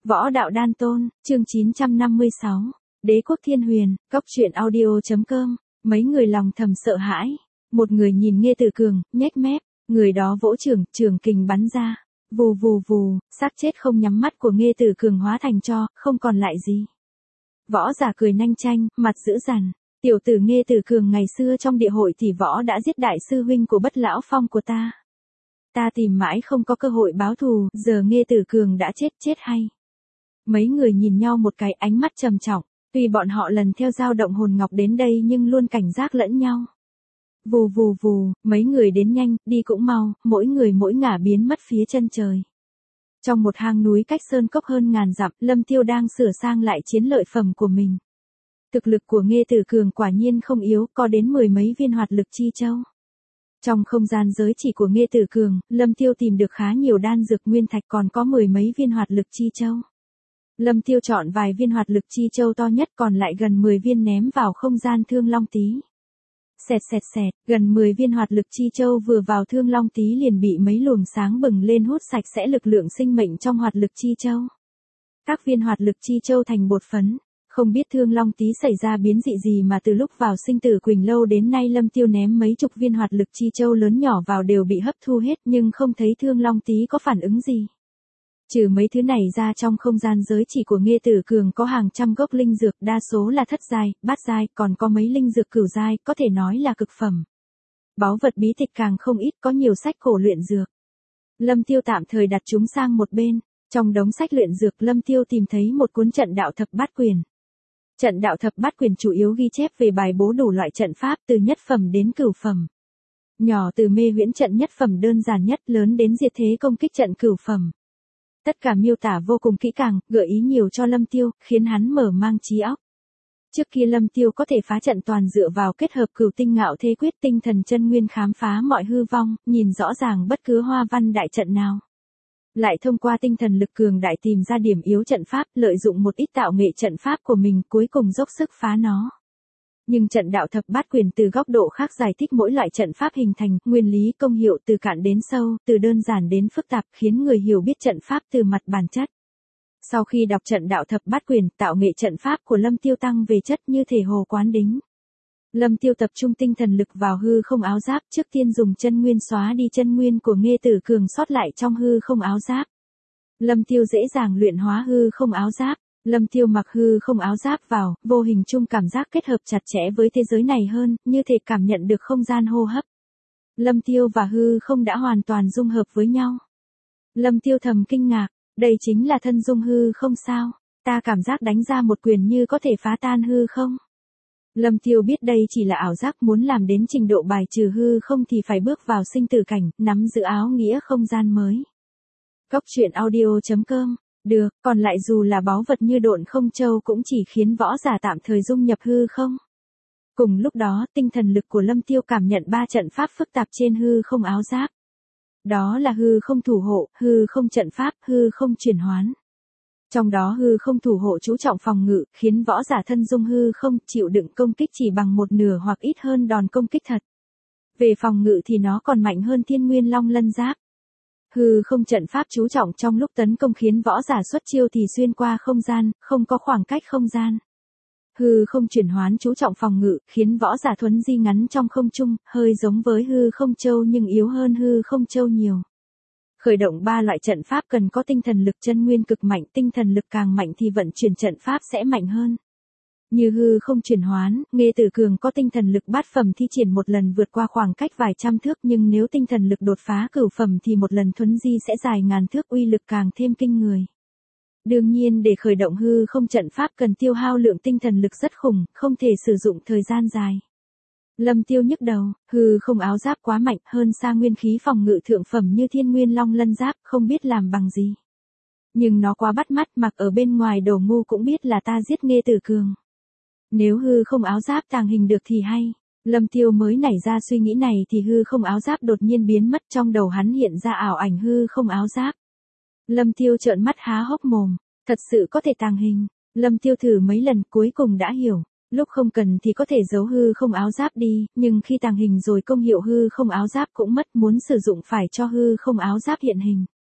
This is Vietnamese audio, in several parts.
Võ đạo đan tôn, chương 956. Đế quốc thiên huyền, cóc truyện audio.com. Mấy người lòng thầm sợ hãi. Một người nhìn Nghê Tử Cường, nhếch mép. Người đó vỗ trường kình bắn ra. Vù vù vù, xác chết không nhắm mắt của Nghê Tử Cường hóa thành tro, không còn lại gì. Võ giả cười nanh chanh, mặt dữ dằn. Tiểu tử Nghê Tử Cường ngày xưa trong địa hội thì võ đã giết đại sư huynh của Bất Lão Phong của ta. Ta tìm mãi không có cơ hội báo thù, giờ Nghê Tử Cường đã chết hay. Mấy người nhìn nhau một cái, ánh mắt trầm trọng, tuy bọn họ lần theo dao động hồn ngọc đến đây nhưng luôn cảnh giác lẫn nhau. Vù vù vù, mấy người đến nhanh, đi cũng mau, mỗi người mỗi ngả biến mất phía chân trời. Trong một hang núi cách sơn cốc hơn ngàn dặm, Lâm Tiêu đang sửa sang lại chiến lợi phẩm của mình. Thực lực của Nghê Tử Cường quả nhiên không yếu, có đến 10 mấy viên hoạt lực chi châu. Trong không gian giới chỉ của Nghê Tử Cường, Lâm Tiêu tìm được khá nhiều đan dược nguyên thạch, còn có 10 mấy viên hoạt lực chi châu. Lâm Tiêu chọn vài viên hoạt lực chi châu to nhất, còn lại gần 10 viên ném vào không gian Thương Long Tí. Xẹt, gần 10 viên hoạt lực chi châu vừa vào Thương Long Tí liền bị mấy luồng sáng bừng lên hút sạch sẽ lực lượng sinh mệnh trong hoạt lực chi châu. Các viên hoạt lực chi châu thành bột phấn. Không biết Thương Long Tí xảy ra biến dị gì mà từ lúc vào Sinh Tử Quỳnh Lâu đến nay Lâm Tiêu ném mấy chục viên hoạt lực chi châu lớn nhỏ vào đều bị hấp thu hết, nhưng không thấy Thương Long Tí có phản ứng gì. Trừ mấy thứ này ra, trong không gian giới chỉ của Nghê Tử Cường có hàng trăm gốc linh dược, đa số là thất giai, bát giai, còn có mấy linh dược cửu giai, có thể nói là cực phẩm. Báu vật bí tịch càng không ít, có nhiều sách cổ luyện dược. Lâm Tiêu tạm thời đặt chúng sang một bên. Trong đống sách luyện dược, Lâm Tiêu tìm thấy một cuốn trận đạo thập bát quyền. Trận đạo thập bát quyền chủ yếu ghi chép về bài bố đủ loại trận pháp từ nhất phẩm đến cửu phẩm. Nhỏ từ mê huyễn trận nhất phẩm đơn giản nhất, lớn đến diệt thế công kích trận cửu phẩm. Tất cả miêu tả vô cùng kỹ càng, gợi ý nhiều cho Lâm Tiêu, khiến hắn mở mang trí óc. Trước kia Lâm Tiêu có thể phá trận toàn dựa vào kết hợp Cửu Tinh Ngạo Thế Quyết, tinh thần chân nguyên khám phá mọi hư vong, nhìn rõ ràng bất cứ hoa văn đại trận nào. Lại thông qua tinh thần lực cường đại tìm ra điểm yếu trận pháp, lợi dụng một ít tạo nghệ trận pháp của mình, cuối cùng dốc sức phá nó. Nhưng trận đạo thập bát quyền từ góc độ khác giải thích mỗi loại trận pháp hình thành, nguyên lý, công hiệu từ cạn đến sâu, từ đơn giản đến phức tạp, khiến người hiểu biết trận pháp từ mặt bản chất. Sau khi đọc trận đạo thập bát quyền, tạo nghệ trận pháp của Lâm Tiêu tăng về chất như thể hồ quán đính. Lâm Tiêu tập trung tinh thần lực vào hư không áo giáp, trước tiên dùng chân nguyên xóa đi chân nguyên của Nghê Tử Cường sót lại trong hư không áo giáp. Lâm Tiêu dễ dàng luyện hóa hư không áo giáp. Lâm Tiêu mặc hư không áo giáp vào, vô hình chung cảm giác kết hợp chặt chẽ với thế giới này hơn, như thể cảm nhận được không gian hô hấp. Lâm Tiêu và hư không đã hoàn toàn dung hợp với nhau. Lâm Tiêu thầm kinh ngạc, đây chính là thân dung hư không sao? Ta cảm giác đánh ra một quyền như có thể phá tan hư không? Lâm Tiêu biết đây chỉ là ảo giác, muốn làm đến trình độ bài trừ hư không thì phải bước vào sinh tử cảnh, nắm giữ áo nghĩa không gian mới. Cóc truyện audio.com. Được, còn lại dù là báu vật như Độn Không Châu cũng chỉ khiến võ giả tạm thời dung nhập hư không. Cùng lúc đó, tinh thần lực của Lâm Tiêu cảm nhận 3 trận pháp phức tạp trên hư không áo giáp. Đó là hư không thủ hộ, hư không trận pháp, hư không chuyển hoán. Trong đó hư không thủ hộ chú trọng phòng ngự, khiến võ giả thân dung hư không chịu đựng công kích chỉ bằng một nửa hoặc ít hơn đòn công kích thật. Về phòng ngự thì nó còn mạnh hơn Thiên Nguyên Long Lân Giáp. Hư không trận pháp chú trọng trong lúc tấn công khiến võ giả xuất chiêu thì xuyên qua không gian, không có khoảng cách không gian. Hư không chuyển hoán chú trọng phòng ngự, khiến võ giả thuấn di ngắn trong không trung, hơi giống với hư không châu nhưng yếu hơn hư không châu nhiều. Khởi động 3 loại trận pháp cần có tinh thần lực chân nguyên cực mạnh, tinh thần lực càng mạnh thì vận chuyển trận pháp sẽ mạnh hơn. Như hư không chuyển hoán, Nghê Tử Cường có tinh thần lực bát phẩm thi triển một lần vượt qua khoảng cách vài trăm thước, nhưng nếu tinh thần lực đột phá cửu phẩm thì một lần thuấn di sẽ dài ngàn thước, uy lực càng thêm kinh người. Đương nhiên để khởi động hư không trận pháp cần tiêu hao lượng tinh thần lực rất khủng, không thể sử dụng thời gian dài. Lâm Tiêu nhức đầu, hư không áo giáp quá mạnh, hơn xa nguyên khí phòng ngự thượng phẩm như Thiên Nguyên Long Lân Giáp, không biết làm bằng gì. Nhưng nó quá bắt mắt, mặc ở bên ngoài đồ ngu cũng biết là ta giết Nghê Tử Cường. Nếu hư không áo giáp tàng hình được thì hay. Lâm Tiêu mới nảy ra suy nghĩ này thì hư không áo giáp đột nhiên biến mất, trong đầu hắn hiện ra ảo ảnh hư không áo giáp. Lâm Tiêu trợn mắt há hốc mồm, thật sự có thể tàng hình. Lâm Tiêu thử mấy lần cuối cùng đã hiểu. Lúc không cần thì có thể giấu hư không áo giáp đi, nhưng khi tàng hình rồi công hiệu hư không áo giáp cũng mất, muốn sử dụng phải cho hư không áo giáp hiện hình.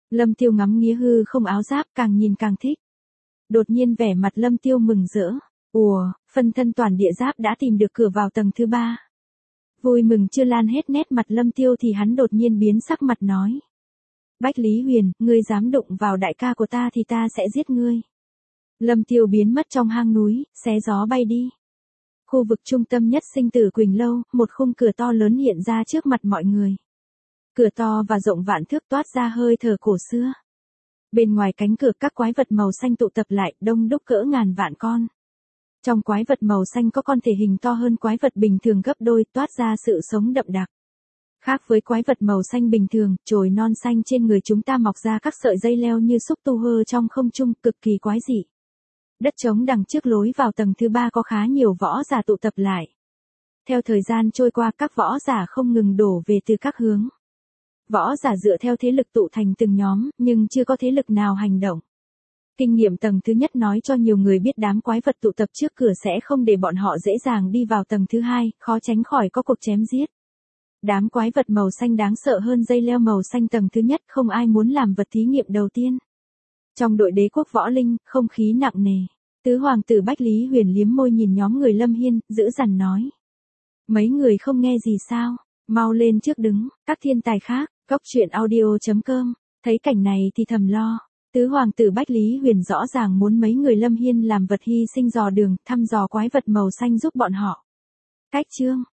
Lâm Tiêu ngắm nghía hư không áo giáp càng nhìn càng thích. Đột nhiên vẻ mặt Lâm Tiêu mừng rỡ. Ùa, phân thân toàn địa giáp đã tìm được cửa vào tầng thứ 3. Vui mừng chưa lan hết nét mặt Lâm Tiêu thì hắn đột nhiên biến sắc mặt nói. Bách Lý Huyền, ngươi dám đụng vào đại ca của ta thì ta sẽ giết ngươi. Lâm Tiêu biến mất trong hang núi, xé gió bay đi. Khu vực trung tâm nhất Sinh Tử Quỳnh Lâu, một khung cửa to lớn hiện ra trước mặt mọi người. Cửa to và rộng vạn thước toát ra hơi thở cổ xưa. Bên ngoài cánh cửa các quái vật màu xanh tụ tập lại, đông đúc cỡ ngàn vạn con. Trong quái vật màu xanh có con thể hình to hơn quái vật bình thường gấp đôi, toát ra sự sống đậm đặc. Khác với quái vật màu xanh bình thường, chồi non xanh trên người chúng ta mọc ra các sợi dây leo như xúc tu hơ trong không trung, cực kỳ quái dị. Đất trống đằng trước lối vào tầng thứ 3 có khá nhiều võ giả tụ tập lại. Theo thời gian trôi qua, các võ giả không ngừng đổ về từ các hướng. Võ giả dựa theo thế lực tụ thành từng nhóm, nhưng chưa có thế lực nào hành động. Kinh nghiệm tầng thứ nhất nói cho nhiều người biết đám quái vật tụ tập trước cửa sẽ không để bọn họ dễ dàng đi vào tầng thứ 2, khó tránh khỏi có cuộc chém giết. Đám quái vật màu xanh đáng sợ hơn dây leo màu xanh tầng thứ nhất, không ai muốn làm vật thí nghiệm đầu tiên. Trong đội đế quốc võ linh, không khí nặng nề. Tứ hoàng tử Bách Lý Huyền liếm môi nhìn nhóm người Lâm Hiên, dữ dằn nói. Mấy người không nghe gì sao, mau lên trước đứng, các thiên tài khác, góc truyện audio.com, thấy cảnh này thì thầm lo. Tứ hoàng tử Bách Lý Huyền rõ ràng muốn mấy người Lâm Hiên làm vật hy sinh dò đường, thăm dò quái vật màu xanh giúp bọn họ. Cách chương